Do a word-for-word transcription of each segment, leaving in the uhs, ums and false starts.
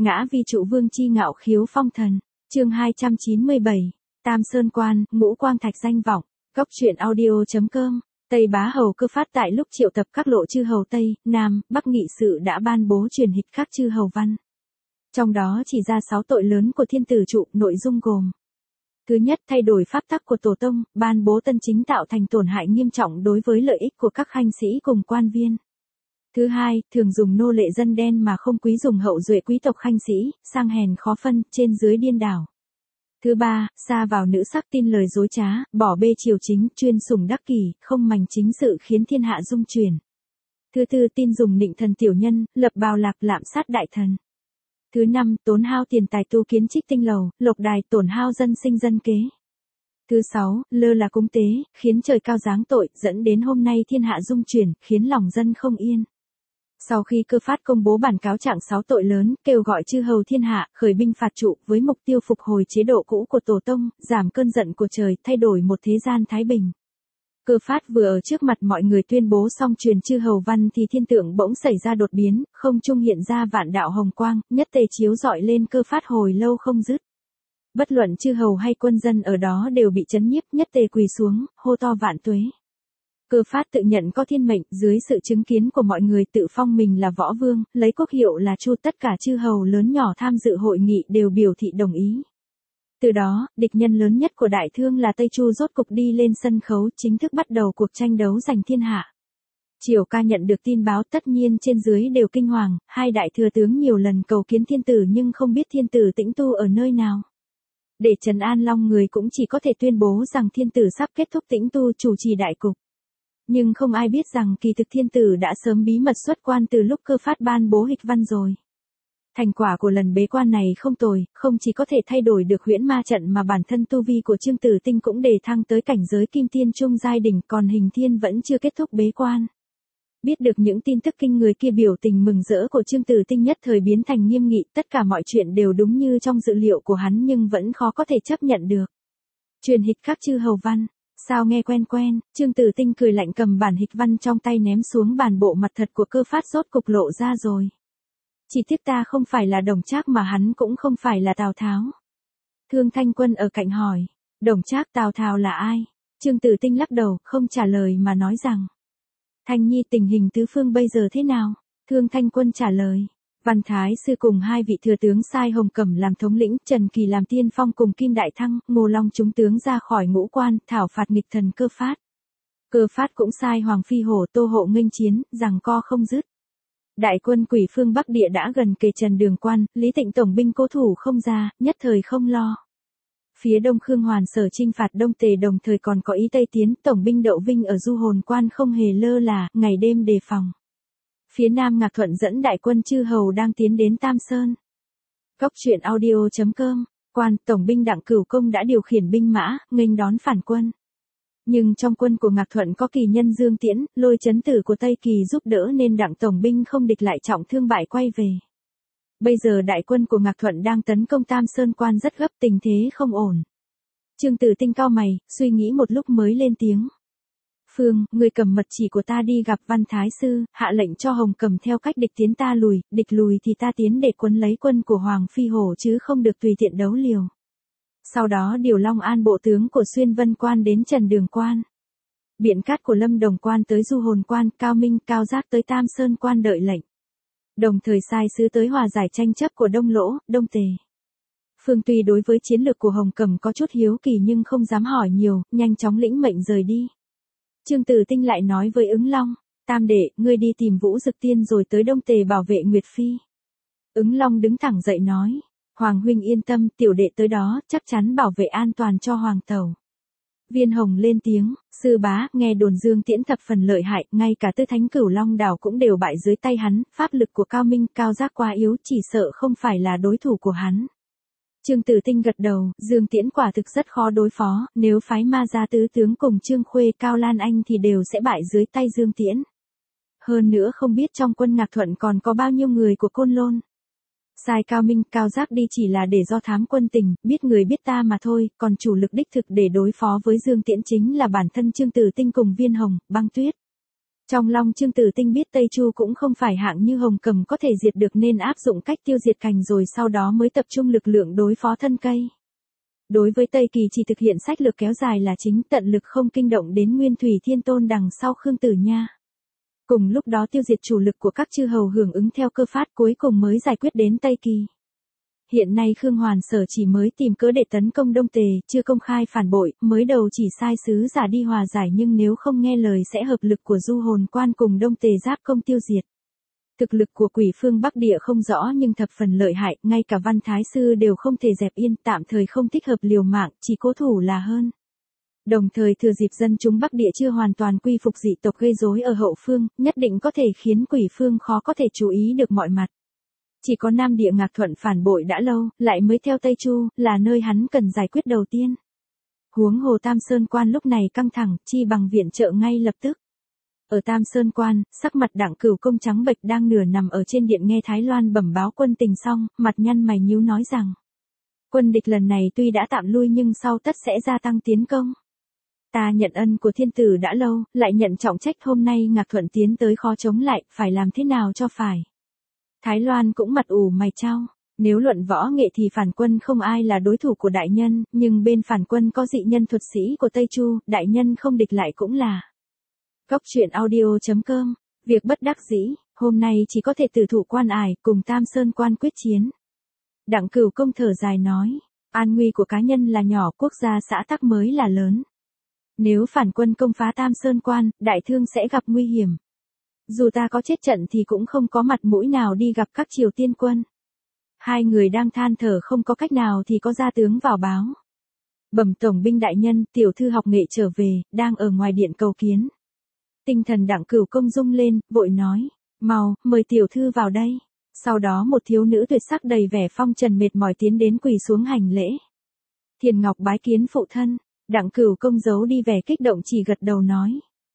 Ngã vi trụ vương chi ngạo khiếu phong thần. Chương hai trăm chín mươi bảy. Tam Sơn Quan, Ngũ Quang Thạch danh vọng. Góc truyện audio chấm com. Tây Bá Hầu Cơ Phát tại lúc triệu tập các lộ chư hầu Tây, Nam, Bắc nghị sự đã ban bố truyền hịch các chư hầu văn. Trong đó chỉ ra sáu tội lớn của thiên tử trụ, nội dung gồm: thứ nhất, thay đổi pháp tắc của tổ tông, ban bố tân chính tạo thành tổn hại nghiêm trọng đối với lợi ích của các khanh sĩ cùng quan viên. Thứ hai, thường dùng nô lệ dân đen mà không quý dùng hậu duệ quý tộc khanh sĩ, sang hèn khó phân, trên dưới điên đảo. Thứ ba, sa vào nữ sắc tin lời dối trá, bỏ bê triều chính, chuyên sủng đắc kỷ, không mành chính sự khiến thiên hạ dung chuyển. Thứ tư, tin dùng nịnh thần tiểu nhân, lập bào lạc lạm sát đại thần. Thứ năm, tốn hao tiền tài tu kiến trích tinh lầu, lộc đài, tổn hao dân sinh dân kế. Thứ sáu, lơ là cúng tế, khiến trời cao giáng tội, dẫn đến hôm nay thiên hạ dung chuyển, khiến lòng dân không yên. Sau khi Cơ Phát công bố bản cáo trạng sáu tội lớn, kêu gọi chư hầu thiên hạ, khởi binh phạt trụ, với mục tiêu phục hồi chế độ cũ của tổ tông, giảm cơn giận của trời, thay đổi một thế gian thái bình. Cơ Phát vừa ở trước mặt mọi người tuyên bố xong truyền chư hầu văn thì thiên tượng bỗng xảy ra đột biến, không trung hiện ra vạn đạo hồng quang, nhất tề chiếu rọi lên Cơ Phát hồi lâu không dứt. Bất luận chư hầu hay quân dân ở đó đều bị chấn nhiếp, nhất tề quỳ xuống, hô to vạn tuế. Cơ Phát tự nhận có thiên mệnh, dưới sự chứng kiến của mọi người tự phong mình là võ vương, lấy quốc hiệu là Chu, tất cả chư hầu lớn nhỏ tham dự hội nghị đều biểu thị đồng ý. Từ đó, địch nhân lớn nhất của Đại Thương là Tây Chu rốt cục đi lên sân khấu, chính thức bắt đầu cuộc tranh đấu giành thiên hạ. Triều ca nhận được tin báo, tất nhiên trên dưới đều kinh hoàng, hai đại thừa tướng nhiều lần cầu kiến thiên tử nhưng không biết thiên tử tĩnh tu ở nơi nào. Để trấn an long người cũng chỉ có thể tuyên bố rằng thiên tử sắp kết thúc tĩnh tu chủ trì đại cục. Nhưng không ai biết rằng kỳ thực thiên tử đã sớm bí mật xuất quan từ lúc Cơ Phát ban bố hịch văn rồi. Thành quả của lần bế quan này không tồi, không chỉ có thể thay đổi được huyễn ma trận mà bản thân tu vi của Trương Tử Tinh cũng đề thăng tới cảnh giới kim tiên trung giai đỉnh, còn Hình Thiên vẫn chưa kết thúc bế quan. Biết được những tin tức kinh người kia, biểu tình mừng rỡ của Trương Tử Tinh nhất thời biến thành nghiêm nghị, tất cả mọi chuyện đều đúng như trong dự liệu của hắn nhưng vẫn khó có thể chấp nhận được. Truyền hịch các chư hầu văn. Sao nghe quen quen, Trương Tử Tinh cười lạnh cầm bản hịch văn trong tay ném xuống bàn, bộ mặt thật của Cơ Phát rốt cục lộ ra rồi. Chỉ tiếc ta không phải là Đồng Trác mà hắn cũng không phải là Tào Tháo. Thương Thanh Quân ở cạnh hỏi, Đồng Trác Tào Tháo là ai? Trương Tử Tinh lắc đầu, không trả lời mà nói rằng, Thanh Nhi tình hình tứ phương bây giờ thế nào? Thương Thanh Quân trả lời, Văn Thái Sư cùng hai vị thừa tướng sai Hồng Cẩm làm thống lĩnh, Trần Kỳ làm tiên phong cùng Kim Đại Thăng, Ngô Long chúng tướng ra khỏi ngũ quan, thảo phạt nghịch thần Cơ Phát. Cơ Phát cũng sai Hoàng Phi Hổ Tô hộ nghênh chiến, giằng co không dứt. Đại quân quỷ phương Bắc địa đã gần kề Trần Đường Quan, Lý Tịnh tổng binh cố thủ không ra, nhất thời không lo. Phía đông Khương Hoàn sở chinh phạt Đông Tề, đồng thời còn có ý Tây tiến, tổng binh Đậu Vinh ở Du Hồn Quan không hề lơ là, ngày đêm đề phòng. Phía nam Ngạc Thuận dẫn đại quân chư hầu đang tiến đến Tam Sơn. Góc truyện audio chấm com. Quan, tổng binh Đặng Cửu Công đã điều khiển binh mã, nghênh đón phản quân. Nhưng trong quân của Ngạc Thuận có kỳ nhân Dương Tiễn, Lôi Chấn Tử của Tây Kỳ giúp đỡ nên Đặng tổng binh không địch lại trọng thương bại quay về. Bây giờ đại quân của Ngạc Thuận đang tấn công Tam Sơn Quan rất gấp, tình thế không ổn. Trương Tử Tinh cau mày, suy nghĩ một lúc mới lên tiếng. Phương, người cầm mật chỉ của ta đi gặp Văn Thái Sư, hạ lệnh cho Hồng Cầm theo cách địch tiến ta lùi, địch lùi thì ta tiến để quấn lấy quân của Hoàng Phi Hổ chứ không được tùy tiện đấu liều. Sau đó điều Long An bộ tướng của Xuyên Vân Quan đến Trần Đường Quan. Biện Cát của Lâm Đồng Quan tới Du Hồn Quan, Cao Minh, Cao Giác tới Tam Sơn Quan đợi lệnh. Đồng thời sai sứ tới hòa giải tranh chấp của Đông Lỗ, Đông Tề. Phương tuy đối với chiến lược của Hồng Cầm có chút hiếu kỳ nhưng không dám hỏi nhiều, nhanh chóng lĩnh mệnh rời đi. Trương Tử Tinh lại nói với Ứng Long, Tam đệ, ngươi đi tìm Vũ Dực Tiên rồi tới Đông Tề bảo vệ Nguyệt Phi. Ứng Long đứng thẳng dậy nói, Hoàng huynh yên tâm, tiểu đệ tới đó, chắc chắn bảo vệ an toàn cho Hoàng tẩu. Viên Hồng lên tiếng, sư bá, nghe đồn Dương Tiễn thập phần lợi hại, ngay cả Tư Thánh Cửu Long đảo cũng đều bại dưới tay hắn, pháp lực của Cao Minh, Cao Giác quá yếu, chỉ sợ không phải là đối thủ của hắn. Trương Tử Tinh gật đầu, Dương Tiễn quả thực rất khó đối phó, nếu phái ma gia tứ tướng cùng Trương Khuê, Cao Lan Anh thì đều sẽ bại dưới tay Dương Tiễn. Hơn nữa không biết trong quân Ngạc Thuận còn có bao nhiêu người của Côn Lôn. Sai Cao Minh, Cao Giác đi chỉ là để do thám quân tình, biết người biết ta mà thôi, còn chủ lực đích thực để đối phó với Dương Tiễn chính là bản thân Trương Tử Tinh cùng Viên Hồng, Băng Tuyết. Trong lòng Trương Tử Tinh biết Tây Chu cũng không phải hạng như Hồng Cầm có thể diệt được nên áp dụng cách tiêu diệt cành rồi sau đó mới tập trung lực lượng đối phó thân cây. Đối với Tây Kỳ chỉ thực hiện sách lược kéo dài là chính, tận lực không kinh động đến Nguyên Thủy Thiên Tôn đằng sau Khương Tử Nha. Cùng lúc đó tiêu diệt chủ lực của các chư hầu hưởng ứng theo cơ phát cuối cùng mới giải quyết đến Tây Kỳ. Hiện nay Khương Hoàn Sở chỉ mới tìm cớ để tấn công Đông Tề, chưa công khai phản bội, mới đầu chỉ sai sứ giả đi hòa giải nhưng nếu không nghe lời sẽ hợp lực của Du Hồn Quan cùng Đông Tề giáp công tiêu diệt. Thực lực của Quỷ Phương Bắc Địa không rõ nhưng thập phần lợi hại, ngay cả Văn Thái Sư đều không thể dẹp yên, tạm thời không thích hợp liều mạng, chỉ cố thủ là hơn. Đồng thời thừa dịp dân chúng Bắc Địa chưa hoàn toàn quy phục dị tộc gây rối ở hậu phương, nhất định có thể khiến Quỷ Phương khó có thể chú ý được mọi mặt. Chỉ có Nam Địa Ngạc Thuận phản bội đã lâu, lại mới theo Tây Chu, là nơi hắn cần giải quyết đầu tiên. Huống hồ Tam Sơn Quan lúc này căng thẳng, chi bằng viện trợ ngay lập tức. Ở Tam Sơn Quan, sắc mặt Đặng Cửu Công trắng bệch đang nửa nằm ở trên điện nghe Thái Loan bẩm báo quân tình xong, mặt nhăn mày nhíu nói rằng. Quân địch lần này tuy đã tạm lui nhưng sau tất sẽ gia tăng tiến công. Ta nhận ân của thiên tử đã lâu, lại nhận trọng trách hôm nay Ngạc Thuận tiến tới khó chống lại, phải làm thế nào cho phải. Thái Loan cũng mặt ủ mày chau, nếu luận võ nghệ thì phản quân không ai là đối thủ của đại nhân, nhưng bên phản quân có dị nhân thuật sĩ của Tây Chu, đại nhân không địch lại cũng là. Góc truyện audio chấm com, việc bất đắc dĩ, hôm nay chỉ có thể tử thủ Quan Ải cùng Tam Sơn Quan quyết chiến. Đặng Cửu Công thở dài nói, an nguy của cá nhân là nhỏ, quốc gia xã tắc mới là lớn. Nếu phản quân công phá Tam Sơn Quan, đại thương sẽ gặp nguy hiểm. Dù ta có chết trận thì cũng không có mặt mũi nào đi gặp các Triều Tiên quân. Hai người đang than thở không có cách nào thì có gia tướng vào báo. Bẩm tổng binh đại nhân, tiểu thư học nghệ trở về, đang ở ngoài điện cầu kiến. Tinh thần Đặng Cửu Công rung lên, vội nói, mau, mời tiểu thư vào đây. Sau đó một thiếu nữ tuyệt sắc đầy vẻ phong trần mệt mỏi tiến đến quỳ xuống hành lễ. Thiền Ngọc bái kiến phụ thân, Đặng Cửu Công giấu đi vẻ kích động chỉ gật đầu nói.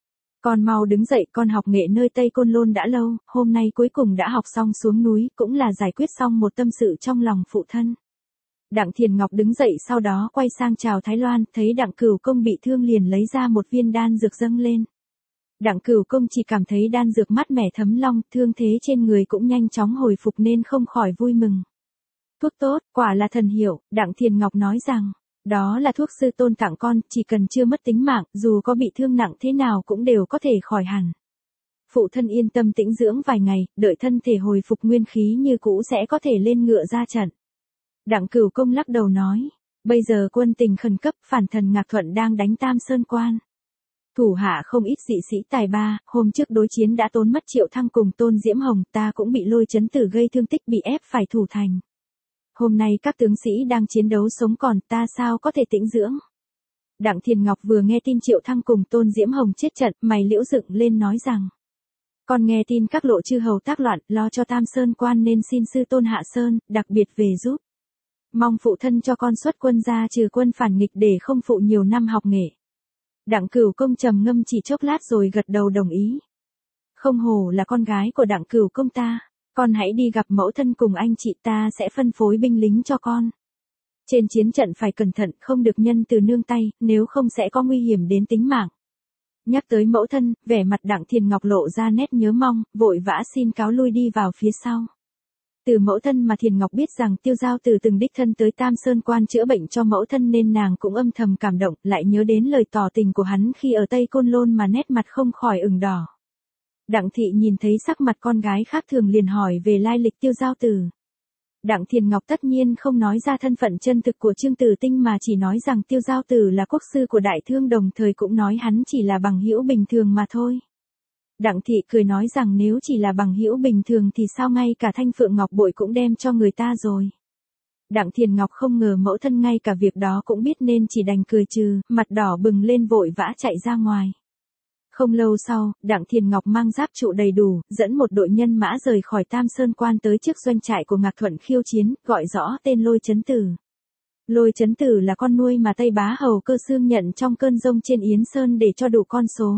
Con mau đứng dậy, con học nghệ nơi Tây Côn Lôn đã lâu, hôm nay cuối cùng đã học xong xuống núi, cũng là giải quyết xong một tâm sự trong lòng phụ thân. Đặng Thiền Ngọc đứng dậy sau đó quay sang chào Thái Loan, thấy Đặng Cửu Công bị thương liền lấy ra một viên đan dược dâng lên. Đặng Cửu Công chỉ cảm thấy đan dược mát mẻ thấm long, thương thế trên người cũng nhanh chóng hồi phục nên không khỏi vui mừng. Thuốc tốt, quả là thần hiệu, Đặng Thiền Ngọc nói rằng. Đó là thuốc sư tôn tặng con, chỉ cần chưa mất tính mạng, dù có bị thương nặng thế nào cũng đều có thể khỏi hẳn. Phụ thân yên tâm tĩnh dưỡng vài ngày, đợi thân thể hồi phục nguyên khí như cũ sẽ có thể lên ngựa ra trận. Đặng Cửu Công lắc đầu nói, bây giờ quân tình khẩn cấp, phản thần Ngạc Thuận đang đánh Tam Sơn Quan. Thủ hạ không ít dị sĩ tài ba, hôm trước đối chiến đã tốn mất Triệu Thăng cùng Tôn Diễm Hồng, ta cũng bị Lôi Chấn Tử gây thương tích bị ép phải thủ thành. Hôm nay các tướng sĩ đang chiến đấu sống còn, ta sao có thể tĩnh dưỡng. Đặng Thiền Ngọc vừa nghe tin Triệu Thăng cùng Tôn Diễm Hồng chết trận, mày liễu dựng lên nói rằng. Con nghe tin các lộ chư hầu tác loạn, lo cho Tam Sơn Quan nên xin sư tôn Hạ Sơn, đặc biệt về giúp. Mong phụ thân cho con xuất quân ra trừ quân phản nghịch để không phụ nhiều năm học nghệ. Đặng Cửu Công trầm ngâm chỉ chốc lát rồi gật đầu đồng ý. Không hổ là con gái của Đặng Cửu Công ta. Con hãy đi gặp mẫu thân cùng anh chị, ta sẽ phân phối binh lính cho con. Trên chiến trận phải cẩn thận, không được nhân từ nương tay, nếu không sẽ có nguy hiểm đến tính mạng. Nhắc tới mẫu thân, vẻ mặt Đặng Thiền Ngọc lộ ra nét nhớ mong, vội vã xin cáo lui đi vào phía sau. Từ mẫu thân mà Thiền Ngọc biết rằng Tiêu Giao Tử từng đích thân tới Tam Sơn Quan chữa bệnh cho mẫu thân nên nàng cũng âm thầm cảm động, lại nhớ đến lời tỏ tình của hắn khi ở Tây Côn Lôn mà nét mặt không khỏi ửng đỏ. Đặng Thị nhìn thấy sắc mặt con gái khác thường liền hỏi về lai lịch Tiêu Giao Tử. Đặng Thiền Ngọc tất nhiên không nói ra thân phận chân thực của Trương Tử Tinh mà chỉ nói rằng Tiêu Giao Tử là quốc sư của đại thương, đồng thời cũng nói hắn chỉ là bằng hữu bình thường mà thôi. Đặng Thị cười nói rằng nếu chỉ là bằng hữu bình thường thì sao ngay cả thanh phượng ngọc bội cũng đem cho người ta rồi. Đặng Thiền Ngọc không ngờ mẫu thân ngay cả việc đó cũng biết nên chỉ đành cười trừ, mặt đỏ bừng lên vội vã chạy ra ngoài. Không lâu sau, Đặng Thiền Ngọc mang giáp trụ đầy đủ, dẫn một đội nhân mã rời khỏi Tam Sơn Quan tới trước doanh trại của Ngạc Thuận khiêu chiến, gọi rõ tên Lôi Chấn Tử. Lôi Chấn Tử là con nuôi mà Tây Bá Hầu Cơ Xương nhận trong cơn giông trên Yến Sơn để cho đủ con số.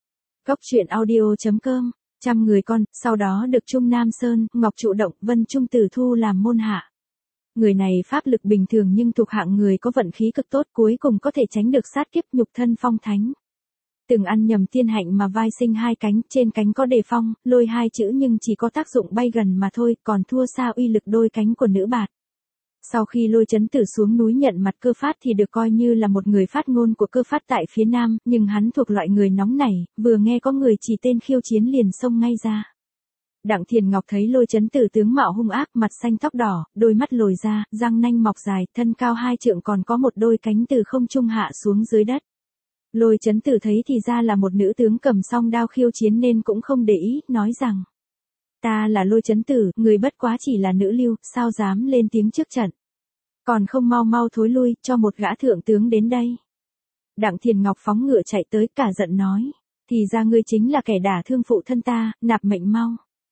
Góc truyện audio chấm com, trăm người con, sau đó được Trung Nam Sơn, Ngọc Trụ Động, Vân Trung Tử thu làm môn hạ. Người này pháp lực bình thường nhưng thuộc hạng người có vận khí cực tốt, cuối cùng có thể tránh được sát kiếp nhục thân phong thánh. Từng ăn nhầm tiên hạnh mà vai sinh hai cánh, trên cánh có đề phong, lôi hai chữ nhưng chỉ có tác dụng bay gần mà thôi, còn thua xa uy lực đôi cánh của nữ bạt. Sau khi Lôi Chấn Tử xuống núi nhận mặt Cơ Phát thì được coi như là một người phát ngôn của Cơ Phát tại phía Nam, nhưng hắn thuộc loại người nóng nảy, vừa nghe có người chỉ tên khiêu chiến liền xông ngay ra. Đặng Thiền Ngọc thấy Lôi Chấn Tử tướng mạo hung ác, mặt xanh tóc đỏ, đôi mắt lồi ra, răng nanh mọc dài, thân cao hai trượng còn có một đôi cánh từ không trung hạ xuống dưới đất. Lôi Chấn Tử thấy thì ra là một nữ tướng cầm song đao khiêu chiến nên cũng không để ý, nói rằng: Ta là Lôi Chấn Tử, người bất quá chỉ là nữ lưu, sao dám lên tiếng trước trận. Còn không mau mau thối lui, cho một gã thượng tướng đến đây. Đặng Thiền Ngọc phóng ngựa chạy tới, cả giận nói: Thì ra ngươi chính là kẻ đả thương phụ thân ta, nạp mệnh mau.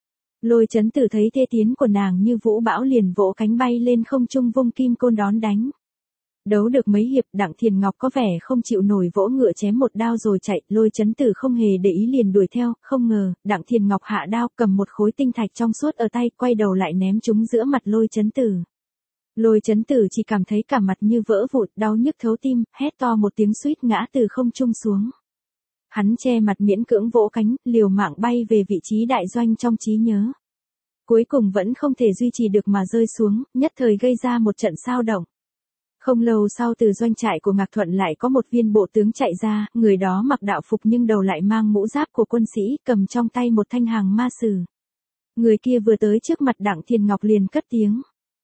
Lôi Chấn Tử thấy thê tiến của nàng như vũ bão liền vỗ cánh bay lên không trung vung kim côn đón đánh. Đấu được mấy hiệp, Đặng Thiền Ngọc có vẻ không chịu nổi, vỗ ngựa chém một đao rồi chạy, Lôi Chấn Tử không hề để ý liền đuổi theo, không ngờ, Đặng Thiền Ngọc hạ đao, cầm một khối tinh thạch trong suốt ở tay, quay đầu lại ném trúng giữa mặt Lôi Chấn Tử. Lôi Chấn Tử chỉ cảm thấy cả mặt như vỡ vụn, đau nhức thấu tim, hét to một tiếng suýt ngã từ không trung xuống. Hắn che mặt miễn cưỡng vỗ cánh, liều mạng bay về vị trí đại doanh trong trí nhớ. Cuối cùng vẫn không thể duy trì được mà rơi xuống, nhất thời gây ra một trận xao động. Không lâu sau từ doanh trại của Ngạc Thuận lại có một viên bộ tướng chạy ra, người đó mặc đạo phục nhưng đầu lại mang mũ giáp của quân sĩ, cầm trong tay một thanh hàng ma sử. Người kia vừa tới trước mặt Đặng Thiền Ngọc liền cất tiếng: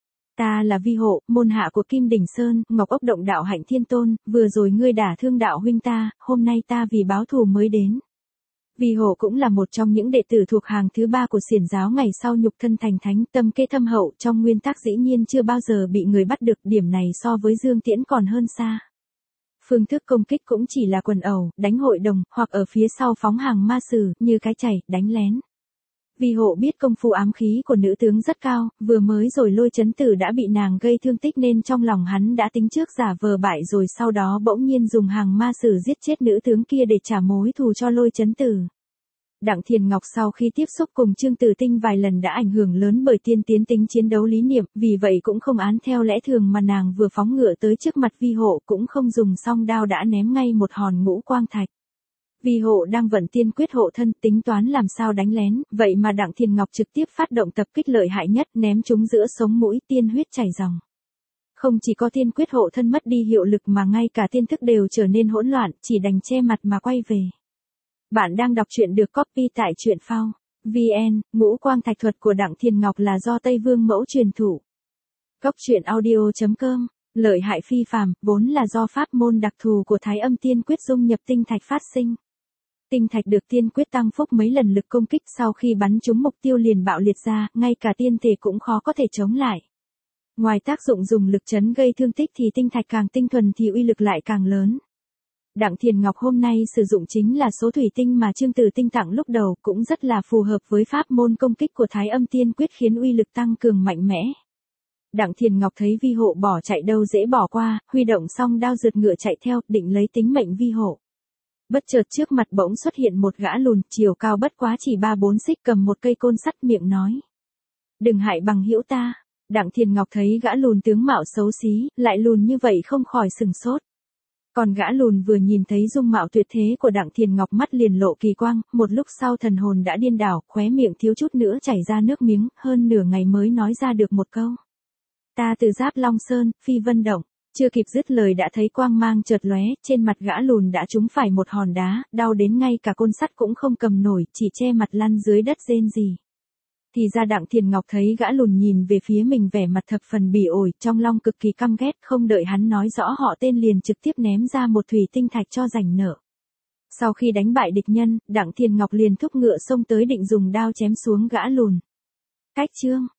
Ta là Vi Hộ, môn hạ của Kim Đỉnh Sơn, Ngọc Ốc Động đạo Hạnh Thiên Tôn, vừa rồi ngươi đả thương đạo huynh ta, hôm nay ta vì báo thù mới đến. Vi Hộ cũng là một trong những đệ tử thuộc hàng thứ ba của xiển giáo ngày sau nhục thân thành thánh, tâm kế thâm hậu, trong nguyên tắc dĩ nhiên chưa bao giờ bị người bắt được, điểm này so với Dương Tiễn còn hơn xa. Phương thức công kích cũng chỉ là quần ẩu, đánh hội đồng, hoặc ở phía sau phóng hàng ma sử, như cái chày, đánh lén. Vi Hộ biết công phu ám khí của nữ tướng rất cao, vừa mới rồi Lôi Chấn Tử đã bị nàng gây thương tích nên trong lòng hắn đã tính trước giả vờ bại rồi sau đó bỗng nhiên dùng hàng ma sử giết chết nữ tướng kia để trả mối thù cho Lôi Chấn Tử. Đặng Thiền Ngọc sau khi tiếp xúc cùng Trương Tử Tinh vài lần đã ảnh hưởng lớn bởi tiên tiến tính chiến đấu lý niệm, vì vậy cũng không án theo lẽ thường mà nàng vừa phóng ngựa tới trước mặt Vi Hộ cũng không dùng song đao đã ném ngay một hòn ngũ quang thạch. Vi Hộ đang vận tiên quyết hộ thân, tính toán làm sao đánh lén, vậy mà Đặng Thiền Ngọc trực tiếp phát động tập kích lợi hại nhất, ném chúng giữa sống mũi, tiên huyết chảy ròng. Không chỉ có tiên quyết hộ thân mất đi hiệu lực mà ngay cả tiên thức đều trở nên hỗn loạn, chỉ đành che mặt mà quay về. Bạn đang đọc truyện được copy tại truyện phao chấm vn, ngũ quang thạch thuật của Đặng Thiền Ngọc là do Tây Vương Mẫu truyền thụ. Góc truyện audio chấm com, lợi hại phi phàm, vốn là do pháp môn đặc thù của Thái Âm Tiên Quyết dung nhập tinh thạch phát sinh. Tinh thạch được tiên quyết tăng phúc mấy lần lực công kích, sau khi bắn trúng mục tiêu liền bạo liệt ra, ngay cả tiên thể cũng khó có thể chống lại. Ngoài tác dụng dùng lực chấn gây thương tích thì tinh thạch càng tinh thuần thì uy lực lại càng lớn. Đặng Thiền Ngọc hôm nay sử dụng chính là số thủy tinh mà Trương Tử Tinh tặng lúc đầu, cũng rất là phù hợp với pháp môn công kích của Thái Âm Tiên Quyết khiến uy lực tăng cường mạnh mẽ. Đặng Thiền Ngọc thấy Vi Hộ bỏ chạy đâu dễ bỏ qua, huy động xong đao rượt ngựa chạy theo, định lấy tính mệnh Vi Hộ. Bất chợt trước mặt bỗng xuất hiện một gã lùn, chiều cao bất quá chỉ ba bốn xích, cầm một cây côn sắt, miệng nói: Đừng hại bằng hữu ta. Đặng Thiền Ngọc thấy gã lùn tướng mạo xấu xí, lại lùn như vậy không khỏi sừng sốt. Còn gã lùn vừa nhìn thấy dung mạo tuyệt thế của Đặng Thiền Ngọc mắt liền lộ kỳ quang, một lúc sau thần hồn đã điên đảo, khóe miệng thiếu chút nữa chảy ra nước miếng, hơn nửa ngày mới nói ra được một câu: Ta từ Giáp Long Sơn, phi vân động. Chưa kịp dứt lời đã thấy quang mang chợt lóe, trên mặt gã lùn đã trúng phải một hòn đá, đau đến ngay cả côn sắt cũng không cầm nổi, chỉ che mặt lăn dưới đất rên rỉ. Thì ra Đặng Thiền Ngọc thấy gã lùn nhìn về phía mình vẻ mặt thập phần bỉ ổi, trong lòng cực kỳ căm ghét, không đợi hắn nói rõ họ tên liền trực tiếp ném ra một thủy tinh thạch cho rảnh nợ. Sau khi đánh bại địch nhân, Đặng Thiền Ngọc liền thúc ngựa xông tới định dùng đao chém xuống gã lùn. Cách chương